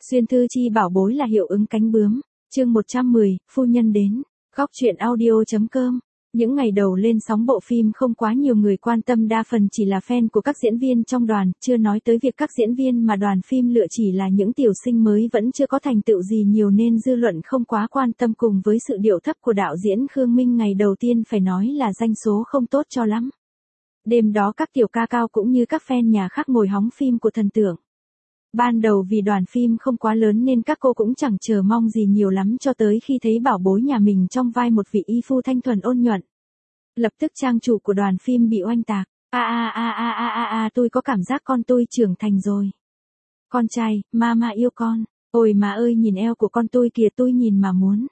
Xuyên thư chi bảo bối là hiệu ứng cánh bướm. Chương 110, phu nhân đến. Góc truyện audio.com. Những ngày đầu lên sóng bộ phim không quá nhiều người quan tâm, đa phần chỉ là fan của các diễn viên trong đoàn, chưa nói tới việc các diễn viên mà đoàn phim lựa chỉ là những tiểu sinh mới vẫn chưa có thành tựu gì nhiều nên dư luận không quá quan tâm, cùng với sự điệu thấp của đạo diễn Khương Minh ngày đầu tiên phải nói là doanh số không tốt cho lắm. Đêm đó các tiểu ca cao cũng như các fan nhà khác ngồi hóng phim của thần tượng. Ban đầu vì đoàn phim không quá lớn nên các cô cũng chẳng chờ mong gì nhiều lắm, cho tới khi thấy bảo bối nhà mình trong vai một vị y phu thanh thuần ôn nhuận. Lập tức trang chủ của đoàn phim bị oanh tạc. Tôi có cảm giác con tôi trưởng thành rồi. Con trai, mama yêu con. Ôi mà ơi, nhìn eo của con tôi kìa, tôi nhìn mà muốn.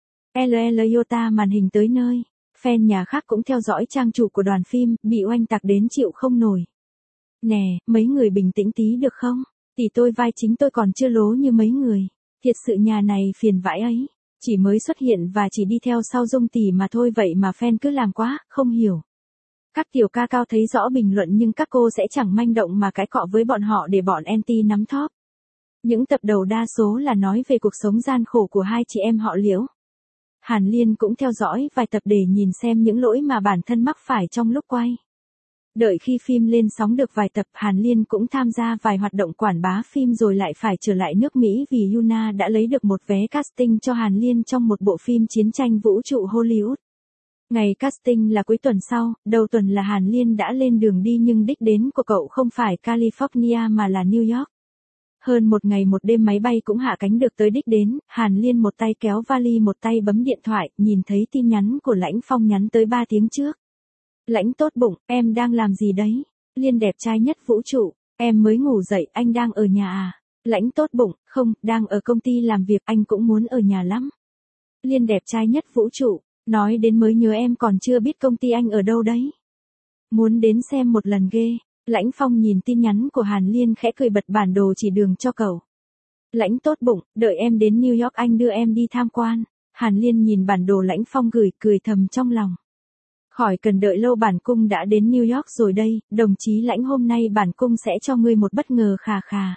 Iota màn hình tới nơi. Fan nhà khác cũng theo dõi trang chủ của đoàn phim, bị oanh tạc đến chịu không nổi. Nè, mấy người bình tĩnh tí được không? Tỷ tôi vai chính tôi còn chưa lố như mấy người. Thiệt sự nhà này phiền vãi ấy. Chỉ mới xuất hiện và chỉ đi theo sau Dung tỷ mà thôi, vậy mà fan cứ làm quá, không hiểu. Các tiểu ca cao thấy rõ bình luận nhưng các cô sẽ chẳng manh động mà cãi cọ với bọn họ để bọn anti nắm thóp. Những tập đầu đa số là nói về cuộc sống gian khổ của hai chị em họ Liễu. Hàn Liên cũng theo dõi vài tập để nhìn xem những lỗi mà bản thân mắc phải trong lúc quay. Đợi khi phim lên sóng được vài tập, Hàn Liên cũng tham gia vài hoạt động quảng bá phim rồi lại phải trở lại nước Mỹ vì Yuna đã lấy được một vé casting cho Hàn Liên trong một bộ phim chiến tranh vũ trụ Hollywood. Ngày casting là cuối tuần sau, đầu tuần là Hàn Liên đã lên đường đi, nhưng đích đến của cậu không phải California mà là New York. Hơn một ngày một đêm máy bay cũng hạ cánh được tới đích đến, Hàn Liên một tay kéo vali một tay bấm điện thoại, nhìn thấy tin nhắn của Lãnh Phong nhắn tới 3 tiếng trước. Lãnh tốt bụng, em đang làm gì đấy? Liên đẹp trai nhất vũ trụ, em mới ngủ dậy, anh đang ở nhà à? Lãnh tốt bụng, không, đang ở công ty làm việc, anh cũng muốn ở nhà lắm. Liên đẹp trai nhất vũ trụ, nói đến mới nhớ em còn chưa biết công ty anh ở đâu đấy. Muốn đến xem một lần ghê. Lãnh Phong nhìn tin nhắn của Hàn Liên khẽ cười bật bản đồ chỉ đường cho cậu. Lãnh tốt bụng, đợi em đến New York anh đưa em đi tham quan. Hàn Liên nhìn bản đồ Lãnh Phong gửi, cười thầm trong lòng. Khỏi cần đợi lâu, bản cung đã đến New York rồi đây, đồng chí Lãnh, hôm nay bản cung sẽ cho ngươi một bất ngờ khà khà.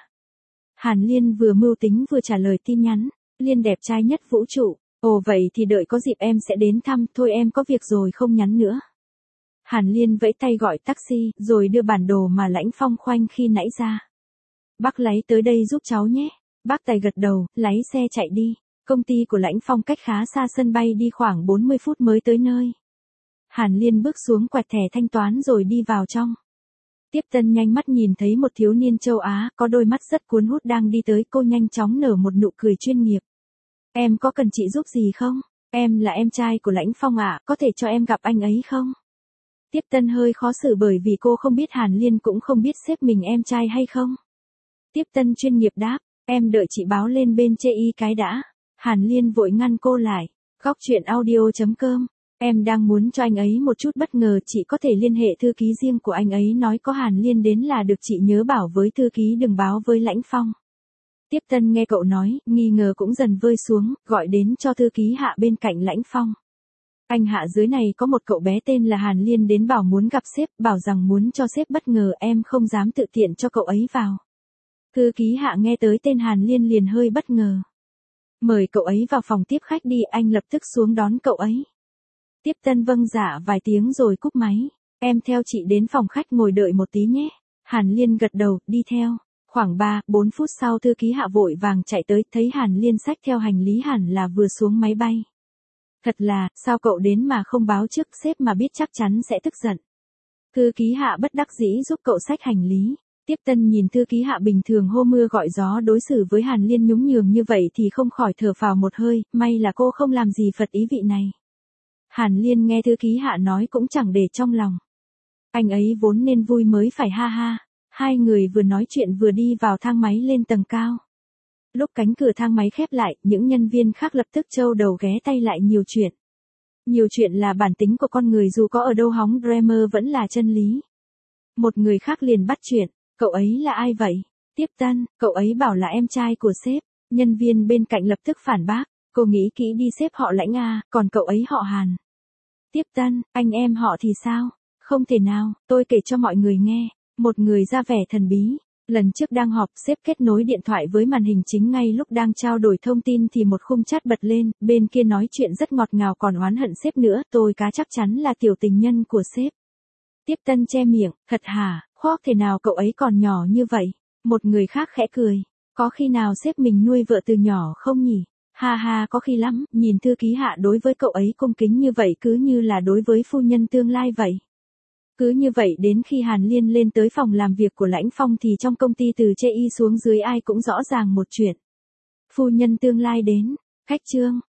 Hàn Liên vừa mưu tính vừa trả lời tin nhắn. Liên đẹp trai nhất vũ trụ, ồ vậy thì đợi có dịp em sẽ đến thăm, thôi em có việc rồi không nhắn nữa. Hàn Liên vẫy tay gọi taxi, rồi đưa bản đồ mà Lãnh Phong khoanh khi nãy ra. Bác lái tới đây giúp cháu nhé. Bác Tài gật đầu, lái xe chạy đi. Công ty của Lãnh Phong cách khá xa sân bay, đi khoảng 40 phút mới tới nơi. Hàn Liên bước xuống quẹt thẻ thanh toán rồi đi vào trong. Tiếp tân nhanh mắt nhìn thấy một thiếu niên châu Á, có đôi mắt rất cuốn hút đang đi tới, cô nhanh chóng nở một nụ cười chuyên nghiệp. Em có cần chị giúp gì không? Em là em trai của Lãnh Phong ạ, có thể cho em gặp anh ấy không? Tiếp tân hơi khó xử bởi vì cô không biết Hàn Liên cũng không biết xếp mình em trai hay không. Tiếp tân chuyên nghiệp đáp, em đợi chị báo lên bên chê y cái đã. Hàn Liên vội ngăn cô lại. Góc truyện audio.com. Em đang muốn cho anh ấy một chút bất ngờ, chị có thể liên hệ thư ký riêng của anh ấy nói có Hàn Liên đến là được, chị nhớ bảo với thư ký đừng báo với Lãnh Phong. Tiếp tân nghe cậu nói, nghi ngờ cũng dần vơi xuống, gọi đến cho thư ký Hạ bên cạnh Lãnh Phong. Anh Hạ, dưới này có một cậu bé tên là Hàn Liên đến bảo muốn gặp sếp, bảo rằng muốn cho sếp bất ngờ, em không dám tự tiện cho cậu ấy vào. Thư ký Hạ nghe tới tên Hàn Liên liền hơi bất ngờ. Mời cậu ấy vào phòng tiếp khách đi, anh lập tức xuống đón cậu ấy. Tiếp tân vâng dạ vài tiếng rồi cúp máy. Em theo chị đến phòng khách ngồi đợi một tí nhé. Hàn Liên gật đầu, đi theo. Khoảng 3-4 phút sau thư ký Hạ vội vàng chạy tới, thấy Hàn Liên xách theo hành lý hẳn là vừa xuống máy bay. Thật là, sao cậu đến mà không báo trước, sếp mà biết chắc chắn sẽ tức giận. Thư ký Hạ bất đắc dĩ giúp cậu xách hành lý. Tiếp tân nhìn thư ký Hạ bình thường hô mưa gọi gió đối xử với Hàn Liên nhún nhường như vậy thì không khỏi thở phào một hơi, may là cô không làm gì phật ý vị này. Hàn Liên nghe thư ký Hạ nói cũng chẳng để trong lòng. Anh ấy vốn nên vui mới phải, ha ha. Hai người vừa nói chuyện vừa đi vào thang máy lên tầng cao. Lúc cánh cửa thang máy khép lại, những nhân viên khác lập tức trâu đầu ghé tay lại. Nhiều chuyện. Nhiều chuyện là bản tính của con người, dù có ở đâu hóng drama vẫn là chân lý. Một người khác liền bắt chuyện, cậu ấy là ai vậy? Tiếp tân, cậu ấy bảo là em trai của sếp. Nhân viên bên cạnh lập tức phản bác, cô nghĩ kỹ đi, sếp họ Lãnh à, còn cậu ấy họ Hàn. Tiếp tân, anh em họ thì sao? Không thể nào, tôi kể cho mọi người nghe. Một người ra vẻ thần bí. Lần trước đang họp, sếp kết nối điện thoại với màn hình chính ngay lúc đang trao đổi thông tin thì một khung chat bật lên, bên kia nói chuyện rất ngọt ngào còn oán hận sếp nữa, tôi cá chắc chắn là tiểu tình nhân của sếp. Tiếp Tân che miệng, thật hả, khoác thế nào cậu ấy còn nhỏ như vậy? Một người khác khẽ cười, có khi nào sếp mình nuôi vợ từ nhỏ không nhỉ? Ha ha, có khi lắm, nhìn thư ký Hạ đối với cậu ấy cung kính như vậy cứ như là đối với phu nhân tương lai vậy. Cứ như vậy đến khi Hàn Liên lên tới phòng làm việc của Lãnh Phong thì trong công ty từ trên y xuống dưới ai cũng rõ ràng một chuyện. Phu nhân tương lai đến, khách Trương,